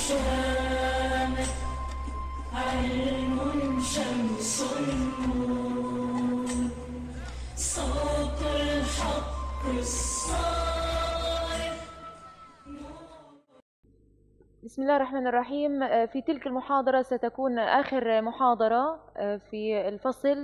الشام علم شمس النور صوت الحق الصائب. بسم الله الرحمن الرحيم. في تلك المحاضرة ستكون آخر محاضرة في الفصل،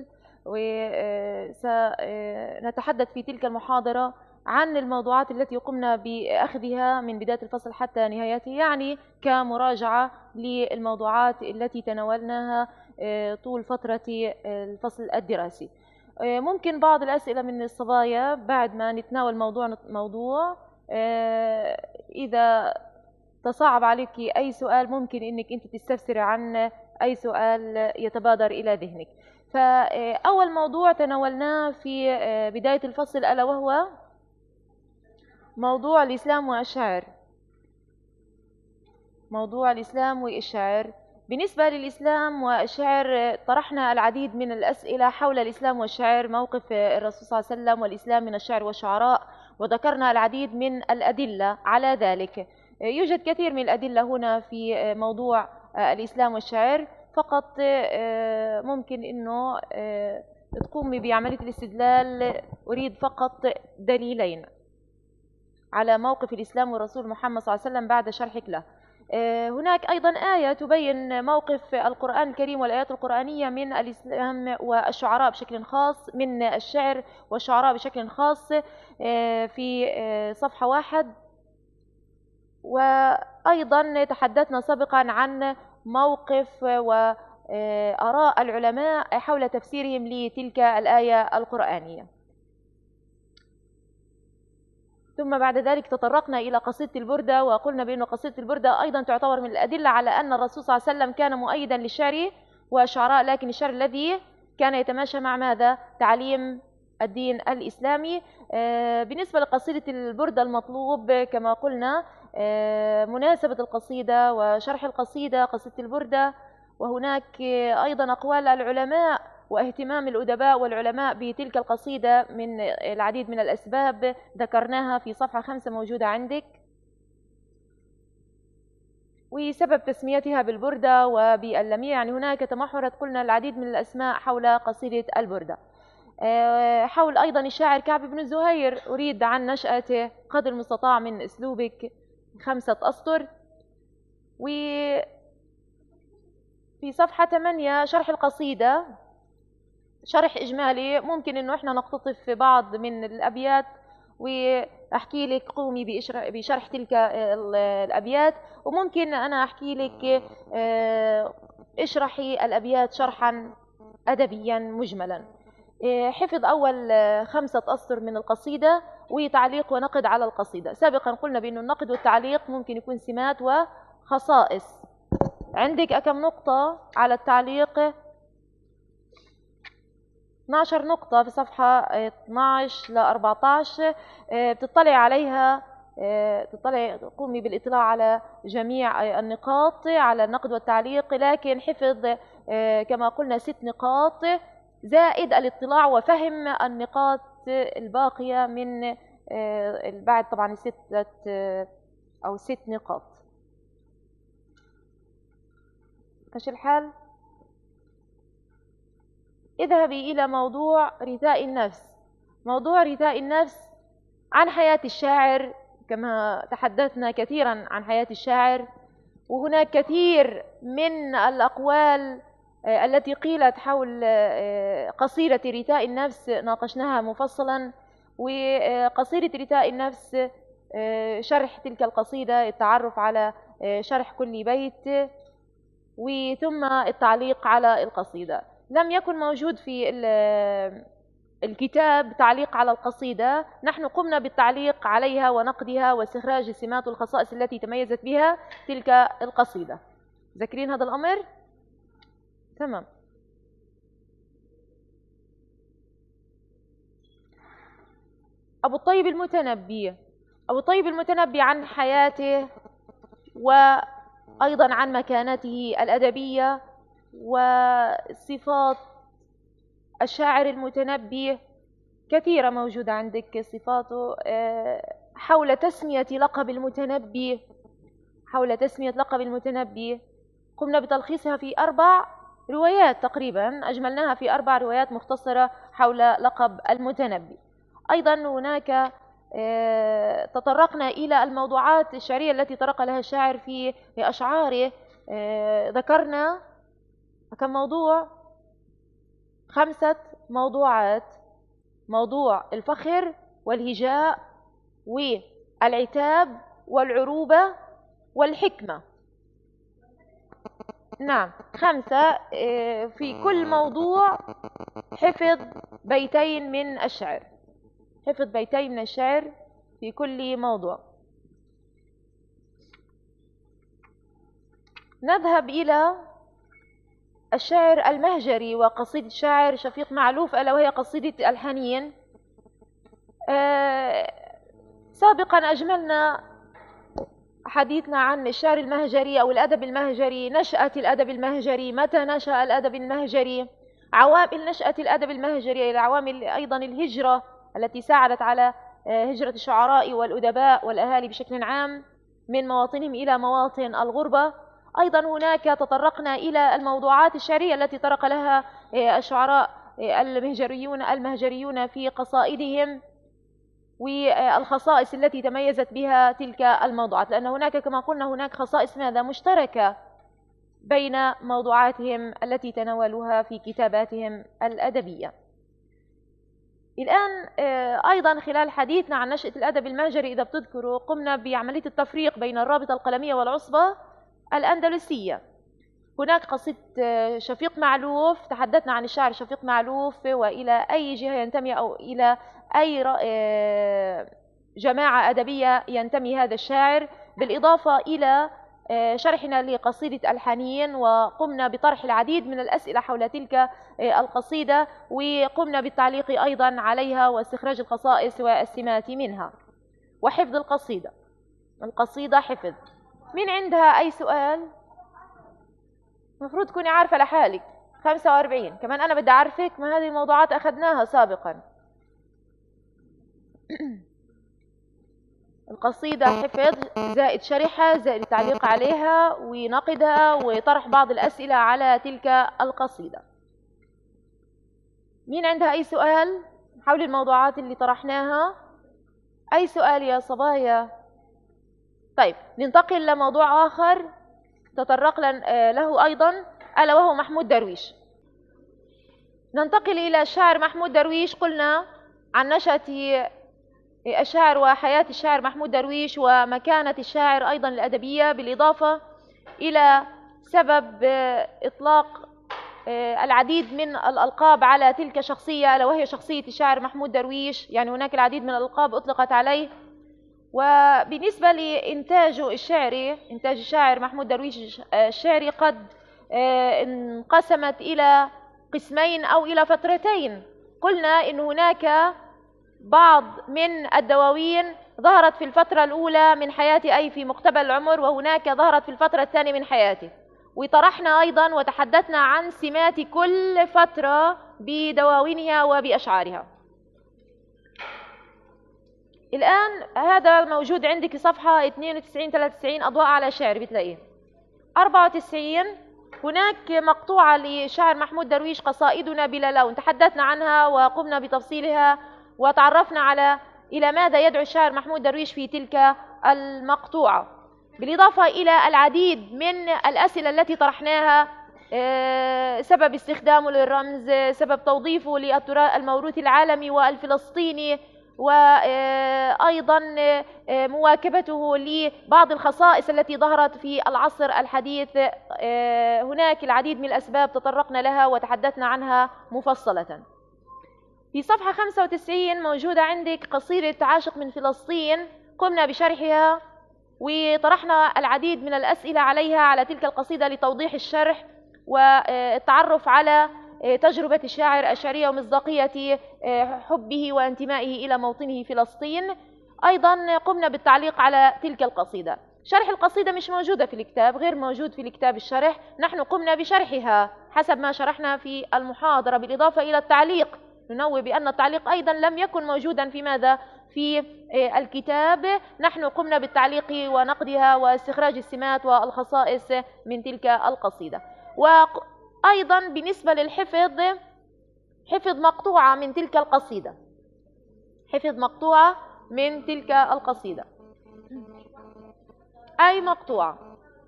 وسنتحدث في تلك المحاضرة عن الموضوعات التي قمنا بأخذها من بداية الفصل حتى نهايته، يعني كمراجعة للموضوعات التي تناولناها طول فترة الفصل الدراسي. ممكن بعض الأسئلة من الصبايا بعد ما نتناول موضوع إذا تصعب عليك أي سؤال ممكن إنك أنت تستفسري عن أي سؤال يتبادر إلى ذهنك. فأول موضوع تناولناه في بداية الفصل ألا وهو موضوع الإسلام والشعر. موضوع الإسلام والشعر. بالنسبة للإسلام والشعر طرحنا العديد من الأسئلة حول الإسلام والشعر، موقف الرسول صلى الله عليه وسلم والإسلام من الشعر والشعراء، وذكرنا العديد من الأدلة على ذلك. يوجد كثير من الأدلة هنا في موضوع الإسلام والشعر، فقط ممكن أنه تقومي بعملية الاستدلال. أريد فقط دليلين على موقف الإسلام والرسول محمد صلى الله عليه وسلم بعد شرحك له. هناك أيضا آية تبين موقف القرآن الكريم والآيات القرآنية من الإسلام والشعراء بشكل خاص، من الشعر والشعراء بشكل خاص، في صفحة 1. وأيضا تحدثنا سابقا عن موقف وآراء العلماء حول تفسيرهم لتلك الآية القرآنية. ثم بعد ذلك تطرقنا إلى قصيدة البردة، وقلنا بأن قصيدة البردة أيضا تعتبر من الأدلة على أن الرسول صلى الله عليه وسلم كان مؤيدا للشعر والشعراء، لكن الشعر الذي كان يتماشى مع ماذا؟ تعليم الدين الإسلامي. بالنسبة لقصيدة البردة المطلوب كما قلنا مناسبة القصيدة وشرح القصيدة قصيدة البردة، وهناك أيضا أقوال العلماء واهتمام الأدباء والعلماء بتلك القصيدة من العديد من الأسباب ذكرناها في صفحة 5 موجودة عندك. وسبب تسميتها بالبردة وباللميع، يعني هناك تمحورت قلنا العديد من الأسماء حول قصيدة البردة. حول أيضا الشاعر كعب بن الزهير، أريد عن نشأته قدر المستطاع من أسلوبك 5 أسطر. وفي صفحة 8 شرح القصيدة، شرح إجمالي، ممكن إنه إحنا نقتطف في بعض من الأبيات وأحكي لك قومي بشرح تلك الأبيات، وممكن أنا أحكي لك اشرحي الأبيات شرحا أدبيا مجملا. حفظ أول 5 أسطر من القصيدة وتعليق ونقد على القصيدة. سابقا قلنا بأن النقد والتعليق ممكن يكون سمات وخصائص. عندك كم نقطة على التعليق؟ 12 نقطة في صفحة 12 ل 14. بتطلع عليها، قومي بالاطلاع على جميع النقاط على النقد والتعليق، لكن حفظ كما قلنا 6 نقاط زائد الاطلاع وفهم النقاط الباقية من بعد طبعا 6 نقاط. ماشي الحال؟ اذهبي إلى موضوع رثاء النفس. موضوع رثاء النفس عن حياة الشاعر، كما تحدثنا كثيرا عن حياة الشاعر، وهناك كثير من الأقوال التي قيلت حول قصيدة رثاء النفس ناقشناها مفصلا. وقصيدة رثاء النفس شرح تلك القصيدة، التعرف على شرح كل بيت، وثم التعليق على القصيدة. لم يكن موجود في الكتاب تعليق على القصيدة، نحن قمنا بالتعليق عليها ونقدها واستخراج السمات والخصائص التي تميزت بها تلك القصيدة. ذاكرين هذا الأمر؟ تمام. أبو الطيب المتنبي. أبو الطيب المتنبي عن حياته وأيضا عن مكانته الأدبية وصفات الشاعر المتنبي كثيرة موجودة عندك صفاته. حول تسمية لقب المتنبي حول تسمية لقب المتنبي قمنا بتلخيصها في 4 روايات تقريبا، أجملناها في 4 روايات مختصرة حول لقب المتنبي. أيضا هناك تطرقنا إلى الموضوعات الشعرية التي طرق لها الشاعر في أشعاره. ذكرنا كم موضوع؟ 5 موضوعات: موضوع الفخر والهجاء والعتاب والعروبة والحكمة. نعم 5. في كل موضوع حفظ بيتين من الشعر، حفظ بيتين من الشعر في كل موضوع. نذهب إلى الشعر المهجري وقصيدة الشاعر شفيق معلوف، ألا وهي قصيدة الحنين. سابقا أجملنا حديثنا عن الشعر المهجري أو الأدب المهجري، نشأة الأدب المهجري، متى نشأ الأدب المهجري، عوامل نشأة الأدب المهجري، العوامل أيضا الهجرة التي ساعدت على هجرة الشعراء والأدباء والأهالي بشكل عام من مواطنهم إلى مواطن الغربة. أيضا هناك تطرقنا إلى الموضوعات الشعرية التي طرق لها الشعراء المهجريون في قصائدهم، والخصائص التي تميزت بها تلك الموضوعات، لأن هناك كما قلنا هناك خصائص ماذا مشتركة بين موضوعاتهم التي تناولوها في كتاباتهم الأدبية. الآن أيضا خلال حديثنا عن نشأة الأدب المهجري إذا بتذكروا قمنا بعملية التفريق بين الرابطة القلمية والعصبة الأندلسية. هناك قصيدة شفيق معلوف، تحدثنا عن الشاعر شفيق معلوف وإلى أي جهة ينتمي أو إلى أي جماعة أدبية ينتمي هذا الشاعر، بالإضافة إلى شرحنا لقصيدة الحنين، وقمنا بطرح العديد من الأسئلة حول تلك القصيدة، وقمنا بالتعليق أيضا عليها واستخراج الخصائص والسمات منها وحفظ القصيدة حفظ. من عندها أي سؤال؟ المفروض تكوني عارفة لحالك. 45 كمان أنا بدي أعرفك، ما هذه الموضوعات أخذناها سابقا. القصيدة حفظ زائد شرحها زائد التعليق عليها ونقدها وطرح بعض الأسئلة على تلك القصيدة. مين عندها أي سؤال حول الموضوعات اللي طرحناها؟ أي سؤال يا صبايا؟ طيب ننتقل لموضوع آخر تطرق له أيضا، ألا وهو محمود درويش. ننتقل إلى الشاعر محمود درويش. قلنا عن نشأة الشاعر وحياة الشاعر محمود درويش ومكانة الشاعر أيضا الأدبية، بالإضافة إلى سبب إطلاق العديد من الألقاب على تلك الشخصية، ألا وهي شخصية الشاعر محمود درويش. يعني هناك العديد من الألقاب أطلقت عليه. وبالنسبة لإنتاجه الشعري، إنتاج الشاعر محمود درويش الشعري قد انقسمت إلى قسمين أو إلى فترتين. قلنا إن هناك بعض من الدواوين ظهرت في الفترة الأولى من حياته أي في مقتبل العمر، وهناك ظهرت في الفترة الثانية من حياته، وطرحنا أيضا وتحدثنا عن سمات كل فترة بدواوينها وبأشعارها. الآن هذا موجود عندك صفحة 92-93 أضواء على شعر بتلاقيه. 94 هناك مقطوعة لشاعر محمود درويش قصائدنا بلا لون، تحدثنا عنها وقمنا بتفصيلها وتعرفنا على إلى ماذا يدعو الشاعر محمود درويش في تلك المقطوعة، بالإضافة إلى العديد من الأسئلة التي طرحناها: سبب استخدامه للرمز، سبب توظيفه للتراث الموروث العالمي والفلسطيني، وأيضا مواكبته لبعض الخصائص التي ظهرت في العصر الحديث. هناك العديد من الأسباب تطرقنا لها وتحدثنا عنها مفصلة. في صفحة 95 موجودة عندك قصيدة عاشق من فلسطين، قمنا بشرحها وطرحنا العديد من الأسئلة عليها على تلك القصيدة لتوضيح الشرح والتعرف على تجربة الشاعر الشعرية ومصداقية حبه وانتمائه إلى موطنه فلسطين. أيضا قمنا بالتعليق على تلك القصيدة. شرح القصيدة مش موجودة في الكتاب، غير موجود في الكتاب الشرح، نحن قمنا بشرحها حسب ما شرحنا في المحاضرة، بالإضافة إلى التعليق. ننوه بأن التعليق أيضا لم يكن موجودا في ماذا؟ في الكتاب. نحن قمنا بالتعليق ونقدها واستخراج السمات والخصائص من تلك القصيدة. وأيضا بالنسبة للحفظ، حفظ مقطوعة من تلك القصيدة، حفظ مقطوعة من تلك القصيدة، أي مقطوعة.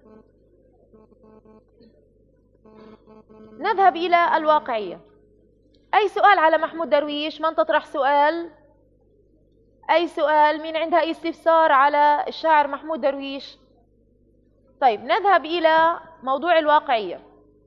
نذهب إلى الواقعية. أي سؤال على محمود درويش؟ من تطرح سؤال؟ أي سؤال؟ من عندها استفسار على الشاعر محمود درويش؟ طيب نذهب إلى موضوع الواقعية.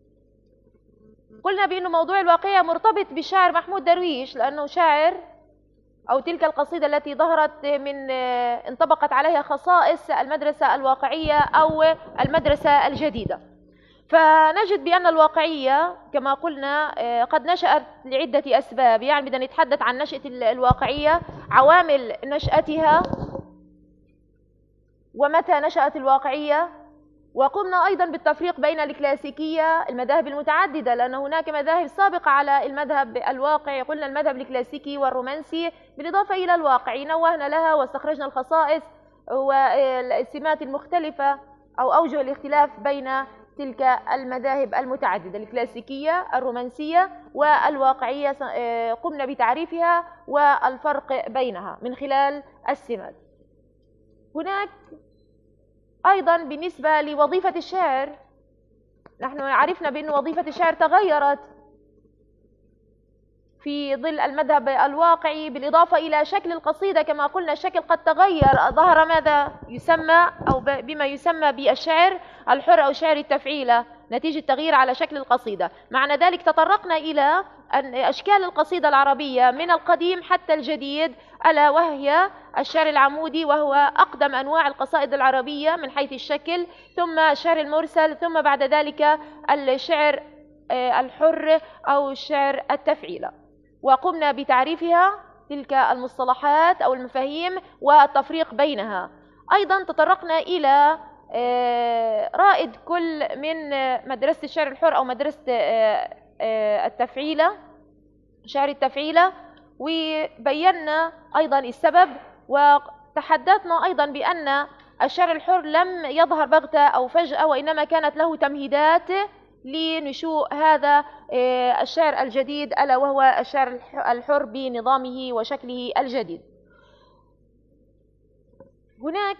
قلنا بأن موضوع الواقعية مرتبط بالشاعر محمود درويش، لأنه شاعر، أو تلك القصيدة التي ظهرت من انطبقت عليها خصائص المدرسة الواقعية أو المدرسة الجديدة. فنجد بأن الواقعية كما قلنا قد نشأت لعدة أسباب. يعني بدنا نتحدث عن نشأة الواقعية، عوامل نشأتها، ومتى نشأت الواقعية. وقمنا أيضا بالتفريق بين الكلاسيكية، المذاهب المتعددة، لأن هناك مذاهب سابقة على المذهب الواقعي. قلنا المذهب الكلاسيكي والرومانسي، بالإضافة إلى الواقعي نوهنا لها واستخرجنا الخصائص والسمات المختلفة أو أوجه الاختلاف بين تلك المذاهب المتعددة، الكلاسيكية، الرومانسية والواقعية. قمنا بتعريفها والفرق بينها من خلال السمات. هناك أيضا بالنسبة لوظيفة الشاعر، نحن عرفنا بأن وظيفة الشاعر تغيرت في ظل المذهب الواقعي، بالإضافة إلى شكل القصيدة. كما قلنا الشكل قد تغير، ظهر ماذا يسمى أو بما يسمى بالشعر الحر أو شعر التفعيلة نتيجة تغيير على شكل القصيدة. معنى ذلك تطرقنا إلى أشكال القصيدة العربية من القديم حتى الجديد، ألا وهي الشعر العمودي، وهو أقدم أنواع القصائد العربية من حيث الشكل، ثم الشعر المرسل، ثم بعد ذلك الشعر الحر أو شعر التفعيلة. وقمنا بتعريفها تلك المصطلحات أو المفاهيم والتفريق بينها. أيضا تطرقنا إلى رائد كل من مدرسة الشعر الحر أو مدرسة التفعيلة، شعر التفعيلة، وبينا أيضا السبب. وتحدثنا أيضا بأن الشعر الحر لم يظهر بغتة أو فجأة، وإنما كانت له تمهيدات لنشوء هذا الشعر الجديد، ألا وهو الشعر الحر بنظامه وشكله الجديد. هناك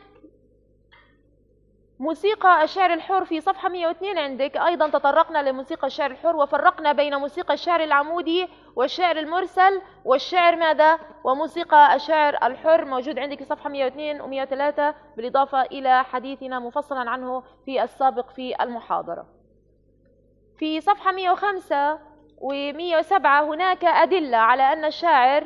موسيقى الشعر الحر في صفحة 102 عندك. أيضا تطرقنا لموسيقى الشعر الحر وفرقنا بين موسيقى الشعر العمودي والشعر المرسل والشعر ماذا؟ وموسيقى الشعر الحر موجود عندك في صفحة 102 و103، بالإضافة إلى حديثنا مفصلا عنه في السابق في المحاضرة. في صفحة 105 و107 هناك أدلة على أن الشاعر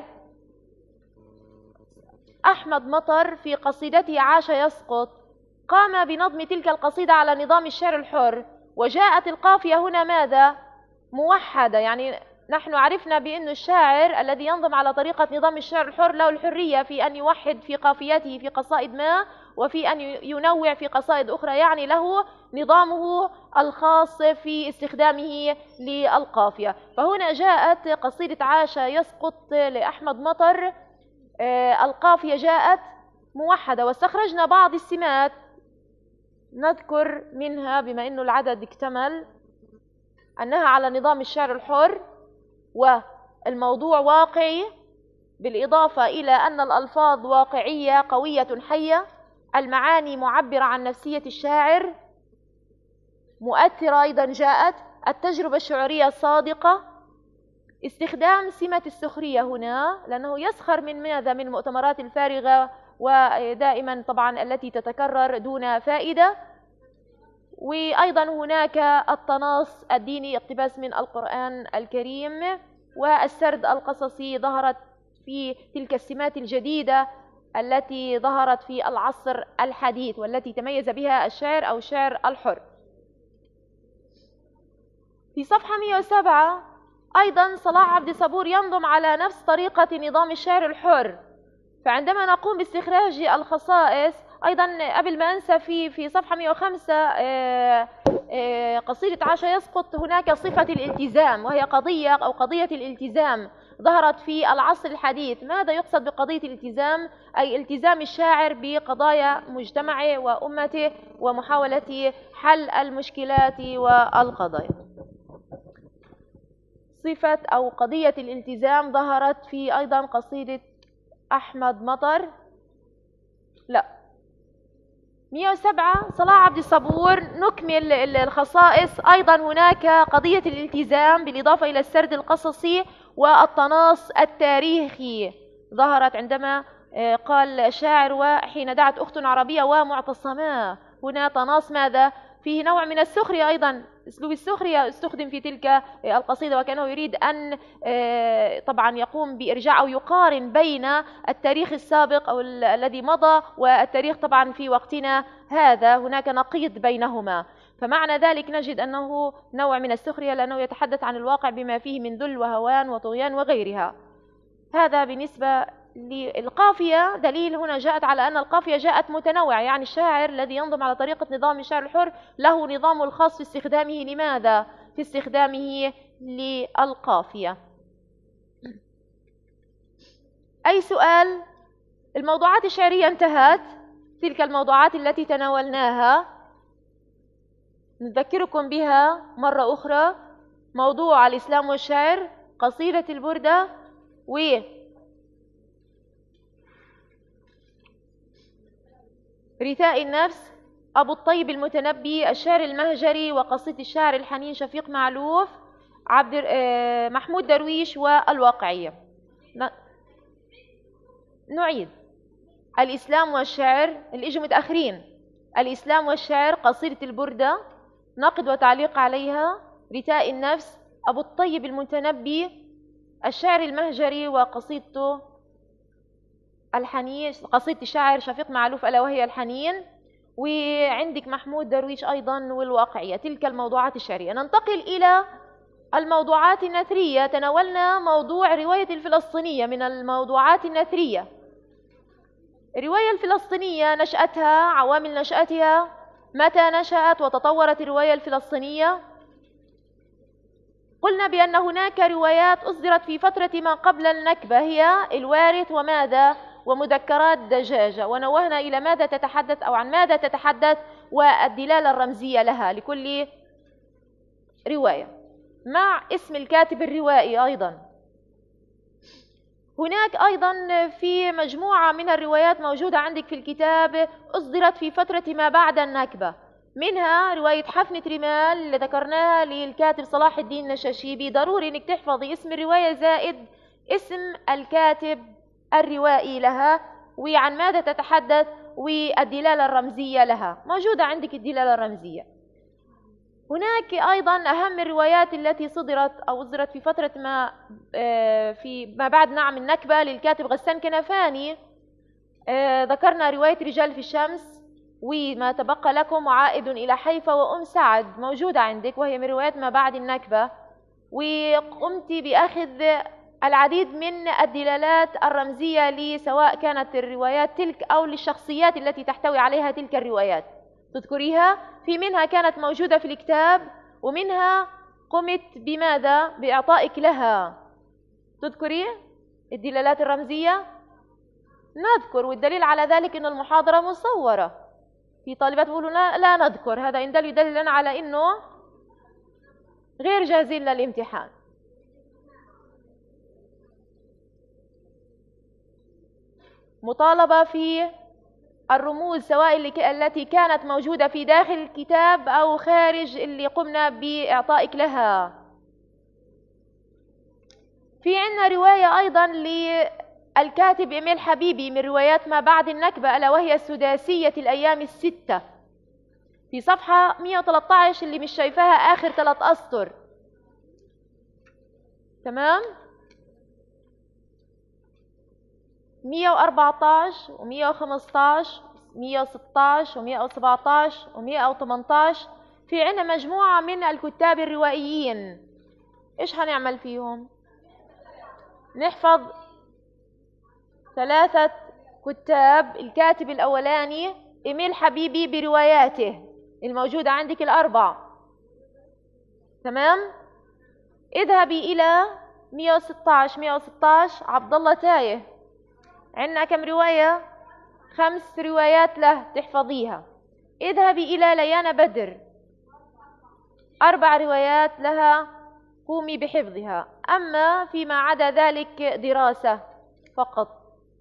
أحمد مطر في قصيدته عاش يسقط قام بنظم تلك القصيدة على نظام الشعر الحر، وجاءت القافية هنا ماذا؟ موحدة. يعني نحن عرفنا بأن الشاعر الذي ينظم على طريقة نظام الشعر الحر له الحرية في أن يوحد في قافيته في قصائد ما، وفي أن ينوع في قصائد أخرى، يعني له نظامه الخاص في استخدامه للقافية. فهنا جاءت قصيدة عاش يسقط لأحمد مطر، القافية جاءت موحدة، واستخرجنا بعض السمات نذكر منها بما أنه العدد اكتمل أنها على نظام الشعر الحر، والموضوع واقعي، بالإضافة إلى أن الألفاظ واقعية قوية حية، المعاني معبرة عن نفسية الشاعر، مؤثرة أيضا جاءت، التجربة الشعورية صادقة، استخدام سمة السخرية هنا لأنه يسخر من ماذا؟ من المؤتمرات الفارغة ودائما طبعا التي تتكرر دون فائدة. وأيضا هناك التناص الديني، اقتباس من القرآن الكريم، والسرد القصصي ظهرت في تلك السمات الجديدة التي ظهرت في العصر الحديث والتي تميز بها الشعر أو الشعر الحر. في صفحة 107 أيضا صلاح عبد الصبور ينظم على نفس طريقة نظام الشعر الحر. فعندما نقوم باستخراج الخصائص أيضا قبل ما أنسى في صفحة 105 قصيدة عاش يسقط هناك صفة الالتزام، وهي قضية أو قضية الالتزام. ظهرت في العصر الحديث. ماذا يقصد بقضية الالتزام؟ أي التزام الشاعر بقضايا مجتمعه وأمته ومحاولة حل المشكلات والقضايا. صفة أو قضية الالتزام ظهرت في أيضا قصيدة أحمد مطر، لا 107 صلاح عبد الصبور. نكمل الخصائص. أيضا هناك قضية الالتزام بالإضافة إلى السرد القصصي والتناص التاريخي، ظهرت عندما قال الشاعر: وحين دعت أخت عربية ومعتصما. هنا تناص ماذا؟ فيه نوع من السخرية، أيضا أسلوب السخرية استخدم في تلك القصيدة، وكأنه يريد أن طبعا يقوم بإرجاع أو يقارن بين التاريخ السابق أو الذي مضى والتاريخ طبعا في وقتنا هذا، هناك نقيض بينهما. فمعنى ذلك نجد أنه نوع من السخرية، لأنه يتحدث عن الواقع بما فيه من ذل وهوان وطغيان وغيرها. هذا بالنسبة للقافية. دليل هنا جاءت على أن القافية جاءت متنوعة، يعني الشاعر الذي ينظم على طريقة نظام الشعر الحر له نظامه الخاص في استخدامه. لماذا؟ في استخدامه للقافية. أي سؤال؟ الموضوعات الشعرية انتهت، تلك الموضوعات التي تناولناها نذكركم بها مرة أخرى: موضوع الإسلام والشعر، قصيدة البردة، رثاء النفس، أبو الطيب المتنبي، الشعر المهجري، وقصيدة الشاعر الحنين شفيق معلوف، محمود درويش، والواقعية. نعيد: الإسلام والشعر، اللي إجوا متأخرين: الإسلام والشعر، قصيدة البردة، نقد وتعليق عليها، رثاء النفس، أبو الطيب المتنبي، الشعر المهجري، وقصيدته الحنين، قصيدة الشاعر شفيق معلوف ألا وهي الحنين، وعندك محمود درويش أيضا، والواقعية. تلك الموضوعات الشعرية. ننتقل إلى الموضوعات النثرية. تناولنا موضوع رواية الفلسطينية من الموضوعات النثرية. الرواية الفلسطينية، نشأتها، عوامل نشأتها، متى نشأت وتطورت الرواية الفلسطينية. قلنا بأن هناك روايات أصدرت في فترة ما قبل النكبة، هي الوارث وماذا؟ ومذكرات دجاجة. ونوهنا إلى ماذا تتحدث أو عن ماذا تتحدث والدلالة الرمزية لها لكل رواية، مع اسم الكاتب الروائي. أيضا هناك أيضا في مجموعة من الروايات موجودة عندك في الكتاب أصدرت في فترة ما بعد النكبة، منها رواية حفنة رمال اللي ذكرناها للكاتب صلاح الدين النشاشيبي. ضروري انك تحفظي اسم الرواية زائد اسم الكاتب الروائي لها، وعن ماذا تتحدث، والدلالة الرمزية لها. موجودة عندك الدلالة الرمزية. هناك أيضا أهم الروايات التي صدرت أو أصدرت في فترة ما بعد نعم النكبة للكاتب غسان كنفاني. ذكرنا رواية رجال في الشمس، وما تبقى لكم، وعائد إلى حيفا، وأم سعد موجودة عندك، وهي من روايات ما بعد النكبة. وقمت بأخذ العديد من الدلالات الرمزية سواء كانت الروايات تلك أو للشخصيات التي تحتوي عليها تلك الروايات. تذكريها؟ في منها كانت موجودة في الكتاب، ومنها قمت بماذا؟ بإعطائك لها. تذكري الدلالات الرمزية؟ نذكر، والدليل على ذلك أن المحاضرة مصورة. في طالبات يقولوا لا نذكر، هذا إن يدل لنا على أنه غير جاهزين للامتحان. مطالبة في الرموز سواء التي كانت موجودة في داخل الكتاب أو خارج اللي قمنا بإعطائك لها. في عندنا رواية أيضا للكاتب إيميل حبيبي من روايات ما بعد النكبة، ألا وهي سداسية الأيام الستة، في صفحة 113 اللي مش شايفاها آخر 3 أسطر. تمام؟ 114 و115 116 و117 و118. في عنا مجموعة من الكتاب الروائيين. إيش هنعمل فيهم؟ نحفظ 3 كتاب. الكاتب الأولاني إيميل حبيبي برواياته الموجودة عندك 4. تمام؟ اذهبي إلى 116 عبد الله تايه. عندنا كم رواية؟ 5 روايات له تحفظيها. اذهبي إلى ليان بدر، 4 روايات لها قومي بحفظها. أما فيما عدا ذلك دراسة فقط،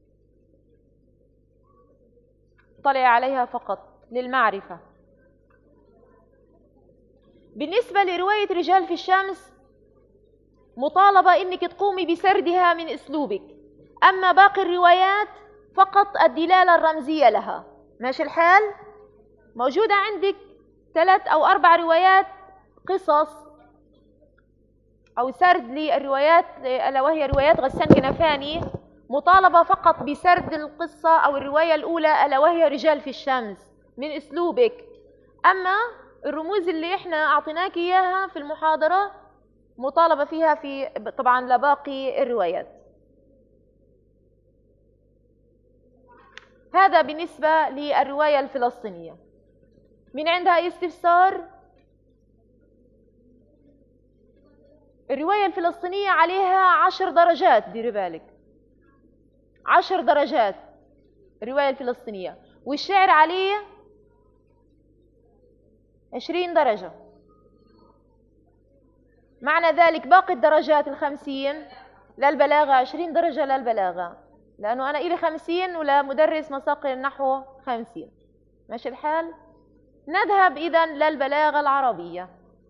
طلع عليها فقط للمعرفة. بالنسبة لرواية رجال في الشمس مطالبة إنك تقومي بسردها من أسلوبك، أما باقي الروايات فقط الدلالة الرمزية لها. ماشي الحال؟ موجودة عندك 3 أو 4 روايات قصص أو سرد للروايات، ألا وهي روايات غسان كنفاني، مطالبة فقط بسرد القصة أو الرواية الأولى ألا وهي رجال في الشمس من أسلوبك. أما الرموز اللي احنا أعطيناك إياها في المحاضرة مطالبة فيها في طبعا لباقي الروايات. هذا بالنسبة للرواية الفلسطينية. من عندها استفسار؟ الرواية الفلسطينية عليها 10 درجات، ديري بالك، 10 درجات الرواية الفلسطينية، والشعر عليه 20 درجة. معنى ذلك باقي الدرجات 50 للبلاغة، 20 درجة للبلاغة، لأنه أنا إلي 50 ولمدرس مساقي النحو 50. ماشي الحال؟ نذهب إذن للبلاغة العربية.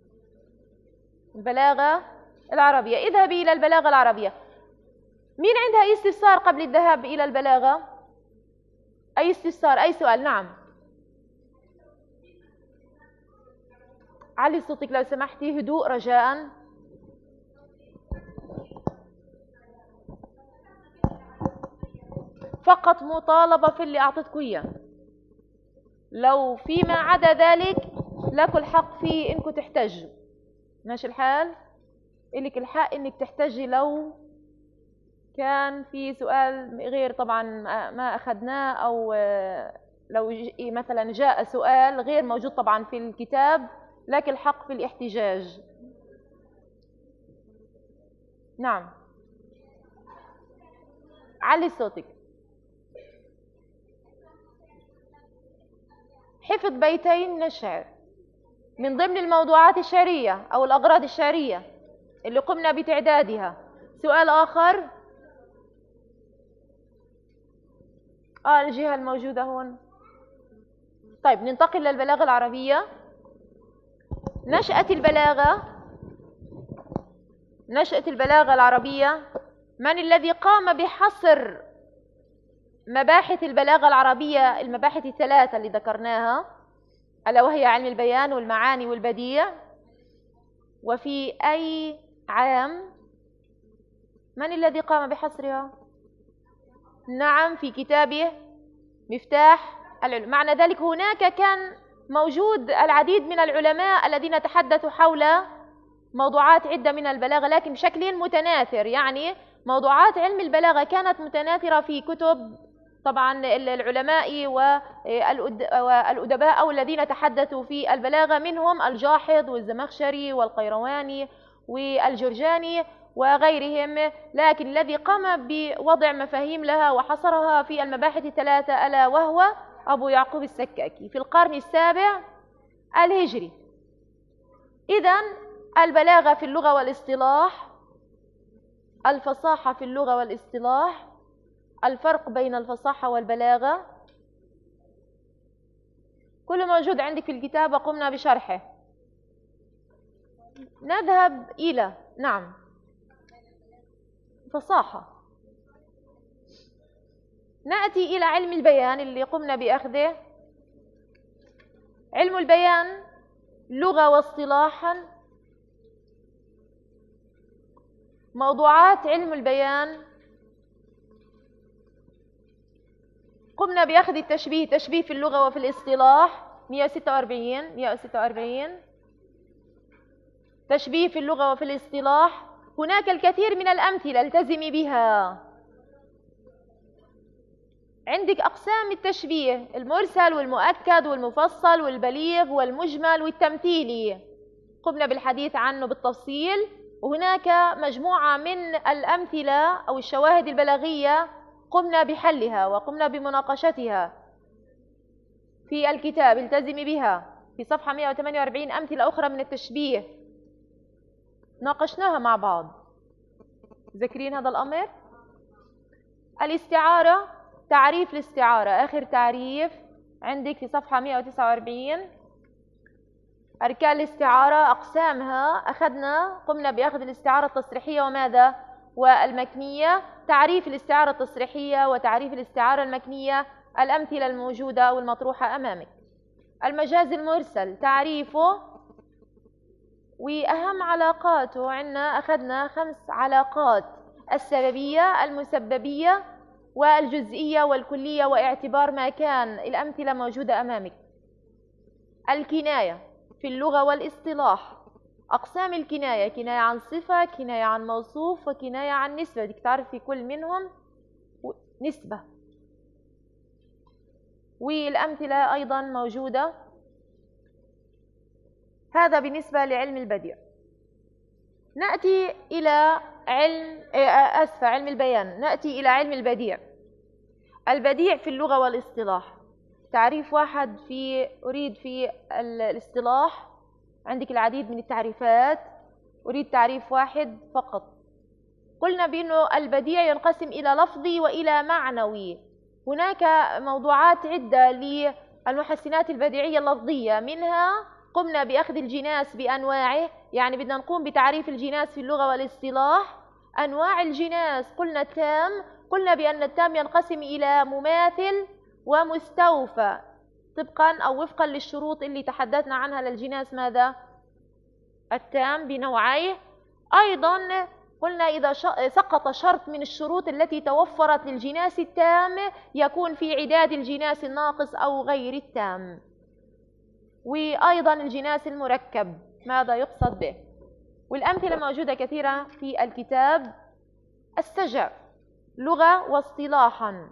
البلاغة العربية، اذهبي إلى البلاغة العربية. مين عندها استفسار قبل الذهاب إلى البلاغة؟ أي استفسار؟ أي سؤال؟ نعم، علي صوتك لو سمحتي، هدوء رجاء. فقط مطالبة في اللي أعطيتكم إياه، لو فيما عدا ذلك لكم الحق في إنكم تحتجوا. ماشي الحال؟ إلك الحق إنك تحتجي لو كان في سؤال غير طبعا ما أخذناه، أو لو مثلا جاء سؤال غير موجود طبعا في الكتاب، لك الحق في الاحتجاج. نعم، علي صوتك. حفظ بيتين من الشعر من ضمن الموضوعات الشعرية أو الأغراض الشعرية اللي قمنا بتعدادها. سؤال آخر؟ الجهة الموجودة هون. طيب ننتقل للبلاغة العربية. نشأة البلاغة العربية. من الذي قام بحصر مباحث البلاغة العربية، المباحث الثلاثة اللي ذكرناها، ألا وهي علم البيان والمعاني والبديع؟ وفي أي عام؟ من الذي قام بحصرها؟ نعم، في كتابه مفتاح العلوم. معنى ذلك هناك كان موجود العديد من العلماء الذين تحدثوا حول موضوعات عدة من البلاغة، لكن بشكل متناثر. يعني موضوعات علم البلاغة كانت متناثرة في كتب طبعا العلماء والأدباء أو الذين تحدثوا في البلاغة، منهم الجاحظ والزمخشري والقيرواني والجرجاني وغيرهم. لكن الذي قام بوضع مفاهيم لها وحصرها في المباحث الثلاثة ألا وهو أبو يعقوب السكاكي في القرن السابع الهجري. إذن البلاغة في اللغة والاصطلاح، الفصاحة في اللغة والاصطلاح، الفرق بين الفصاحة والبلاغة، كل موجود عندك في الكتاب وقمنا بشرحه. نذهب إلى نعم فصاحة. نأتي إلى علم البيان اللي قمنا بأخذه. علم البيان لغة واصطلاحا. موضوعات علم البيان قمنا بأخذ التشبيه، تشبيه في اللغة وفي الاصطلاح 146 تشبيه في اللغة وفي الاصطلاح. هناك الكثير من الأمثلة التزمي بها. عندك أقسام التشبيه: المرسل والمؤكد والمفصل والبليغ والمجمل والتمثيلي، قمنا بالحديث عنه بالتفصيل وهناك مجموعة من الأمثلة أو الشواهد البلاغية قمنا بحلها وقمنا بمناقشتها في الكتاب، التزمي بها في صفحة 148. أمثلة أخرى من التشبيه ناقشناها مع بعض، ذكرين هذا الأمر؟ الاستعارة، تعريف الاستعارة، آخر تعريف عندك في صفحة 149. أركان الاستعارة، أقسامها، قمنا بأخذ الاستعارة التصريحية وماذا؟ والمكنية. تعريف الاستعارة التصريحية وتعريف الاستعارة المكنية، الأمثلة الموجودة والمطروحة أمامك. المجاز المرسل، تعريفه وأهم علاقاته عندنا، أخذنا 5 علاقات: السببية، المسببية، والجزئية والكلية، واعتبار ما كان. الأمثلة موجودة أمامك. الكناية في اللغة والاصطلاح، أقسام الكناية: كناية عن صفة، كناية عن موصوف، وكناية عن نسبة. بدك تعرفي كل منهم نسبة. والأمثلة أيضا موجودة. هذا بالنسبة لعلم البديع. نأتي إلى علم البيان. نأتي إلى علم البديع. البديع في اللغة والاصطلاح، تعريف واحد أريد في الاصطلاح، عندك العديد من التعريفات، أريد تعريف واحد فقط. قلنا بأنه البديع ينقسم إلى لفظي وإلى معنوي. هناك موضوعات عدة للمحسنات البديعية اللفظية، منها قمنا بأخذ الجناس بأنواعه، يعني بدنا نقوم بتعريف الجناس في اللغة والاصطلاح. أنواع الجناس، قلنا التام، قلنا بأن التام ينقسم إلى مماثل ومستوفى طبقا أو وفقا للشروط اللي تحدثنا عنها للجناس. ماذا؟ التام بنوعيه. أيضا قلنا إذا سقط شرط من الشروط التي توفرت للجناس التام يكون في عداد الجناس الناقص أو غير التام. وأيضا الجناس المركب، ماذا يقصد به؟ والأمثلة موجودة كثيرة في الكتاب. السجع لغة واصطلاحا،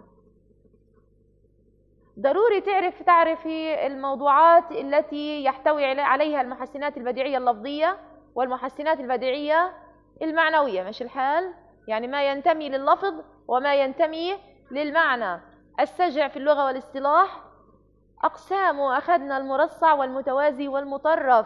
ضروري تعرفي الموضوعات التي يحتوي عليها المحسنات البديعية اللفظية والمحسنات البديعية المعنوية، مش الحال؟ يعني ما ينتمي لللفظ وما ينتمي للمعنى. السجع في اللغة والاصطلاح أقسامه، أخذنا المرصع والمتوازي والمطرف.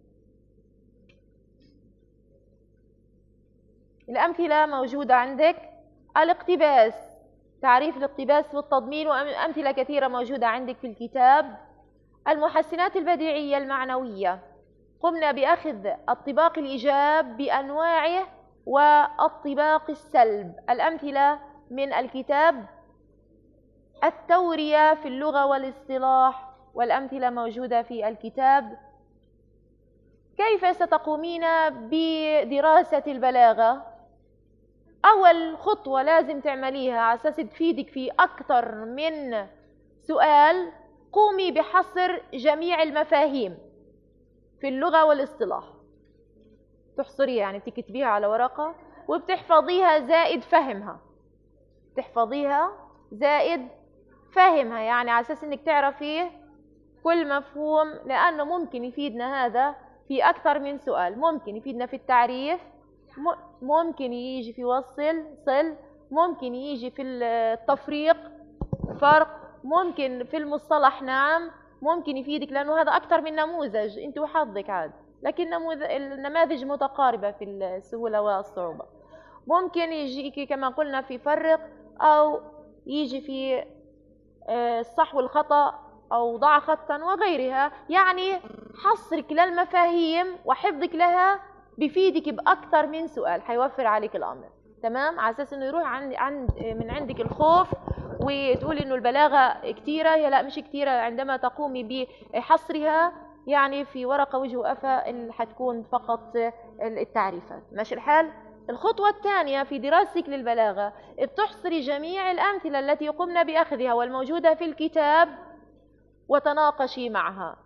الأمثلة موجودة عندك. الاقتباس، تعريف الاقتباس والتضمين، وأمثلة كثيرة موجودة عندك في الكتاب. المحسنات البديعية المعنوية، قمنا بأخذ الطباق الإيجاب بأنواعه والطباق السلب. الأمثلة من الكتاب. التورية في اللغة والاصطلاح، والأمثلة موجودة في الكتاب. كيف ستقومين بدراسة البلاغة؟ أول خطوة لازم تعمليها على أساس تفيدك في أكثر من سؤال، قومي بحصر جميع المفاهيم في اللغة والاصطلاح. تحصريها يعني بتكتبيها على ورقة وبتحفظيها زائد فهمها. تحفظيها زائد فهمها، يعني على أساس إنك تعرفي كل مفهوم، لأنه ممكن يفيدنا هذا في أكثر من سؤال. ممكن يفيدنا في التعريف، ممكن يجي في صل، ممكن يجي في التفريق فرق، ممكن في المصطلح نعم، ممكن يفيدك لأنه هذا أكثر من نموذج أنت وحظك عاد، لكن النماذج متقاربة في السهولة والصعوبة. ممكن يجيك كما قلنا في فرق، أو يجي في الصح والخطأ، أو ضع خطا وغيرها. يعني حصرك للمفاهيم وحفظك لها بفيدك بأكثر من سؤال، حيوفر عليك الأمر. تمام؟ على أساس إنه يروح من عندك الخوف وتقولي إنه البلاغة كتيرة. هي لا، مش كتيرة عندما تقومي بحصرها، يعني في ورقة وجه وقفا اللي حتكون فقط التعريفات. ماشي الحال؟ الخطوة الثانية في دراستك للبلاغة، بتحصري جميع الأمثلة التي قمنا بأخذها والموجودة في الكتاب وتناقشي معها.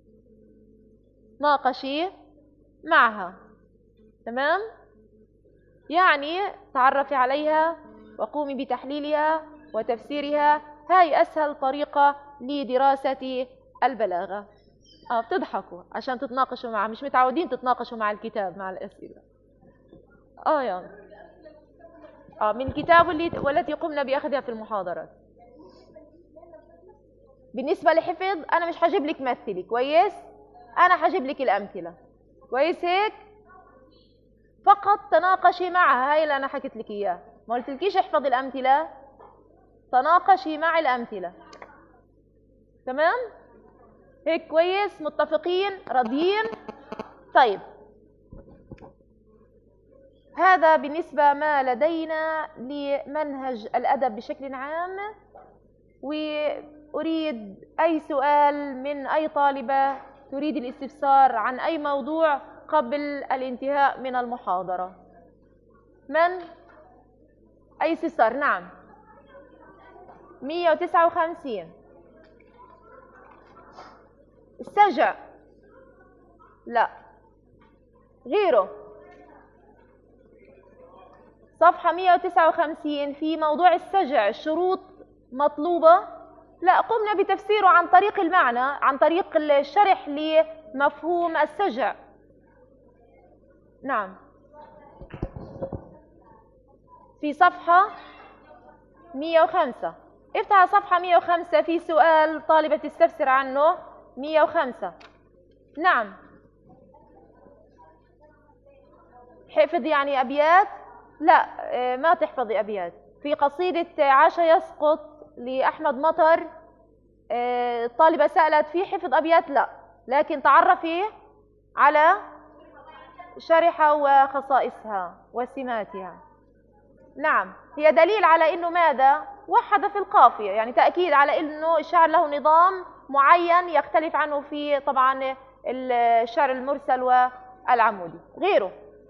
ناقشي معها. تمام؟ يعني تعرفي عليها وقومي بتحليلها وتفسيرها. هاي أسهل طريقة لدراسة البلاغة. بتضحكوا عشان تتناقشوا معها، مش متعودين تتناقشوا مع الكتاب مع الأسئلة. يعني من الكتاب والتي قمنا بأخذها في المحاضرات. بالنسبة لحفظ أنا مش هجيب لك مثلي كويس، أنا هجيب لك الأمثلة كويس هيك، فقط تناقشي معها. هاي اللي أنا حكيت لك إياه، ما قلتلكيش احفظي الأمثلة، تناقشي مع الأمثلة. تمام هيك كويس؟ متفقين راضيين؟ طيب هذا بالنسبة ما لدينا لمنهج الأدب بشكل عام. وأريد أي سؤال من أي طالبة تريد الاستفسار عن أي موضوع قبل الانتهاء من المحاضرة. من؟ أي استفسار؟ نعم. 159 السجع، لا غيره. صفحة 159 في موضوع السجع الشروط مطلوبة، لا قمنا بتفسيره عن طريق المعنى، عن طريق الشرح لمفهوم السجع. نعم في صفحة 105، افتح صفحة 105 في سؤال طالبة تستفسر عنه. 105 نعم. حفظ يعني أبيات؟ لا ما تحفظي أبيات. في قصيدة عاش يسقط لأحمد مطر الطالبة سألت في حفظ أبيات، لا، لكن تعرفي على شرحها وخصائصها وسماتها. نعم هي دليل على أنه ماذا؟ وحد في القافية، يعني تأكيد على أنه الشعر له نظام معين يختلف عنه في طبعا الشعر المرسل والعمودي. غيره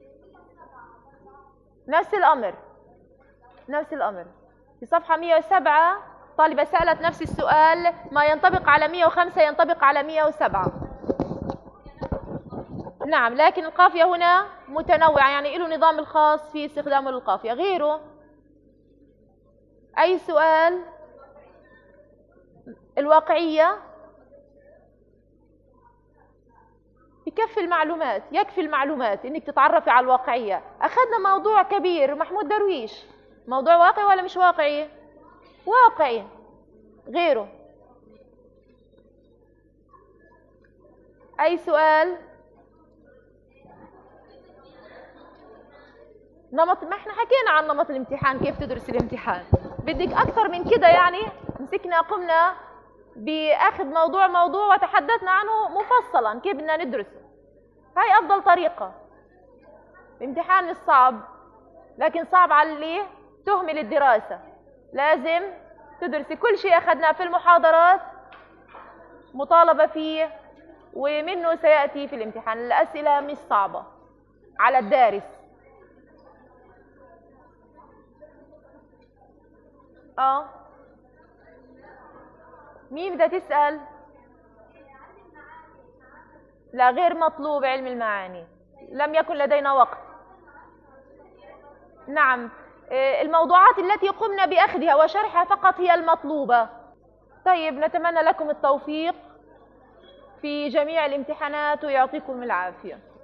نفس الأمر، نفس الأمر. في صفحة 107 طالبة سألت نفس السؤال، ما ينطبق على 105 ينطبق على 107. نعم لكن القافية هنا متنوعة، يعني له نظام الخاص في استخدامه للقافية. غيره أي سؤال؟ الواقعية يكفي المعلومات، يكفي المعلومات انك تتعرفي على الواقعية. اخذنا موضوع كبير محمود درويش، موضوع واقعي ولا مش واقعي؟ واقعي. غيره اي سؤال؟ نمط، ما احنا حكينا عن نمط الامتحان، كيف تدرس الامتحان. بدك اكثر من كده؟ يعني مسكنا قمنا باخذ موضوع وتحدثنا عنه مفصلا كيف بدنا ندرسه. هاي افضل طريقة. الامتحان مش صعب، لكن صعب على اللي تهمل الدراسة. لازم تدرسي كل شيء اخذناه في المحاضرات مطالبة فيه، ومنه سيأتي في الامتحان. الأسئلة مش صعبة على الدارس. مين بدها تسأل؟ لا غير مطلوب علم المعاني، لم يكن لدينا وقت. نعم الموضوعات التي قمنا بأخذها وشرحها فقط هي المطلوبة. طيب نتمنى لكم التوفيق في جميع الامتحانات ويعطيكم العافية.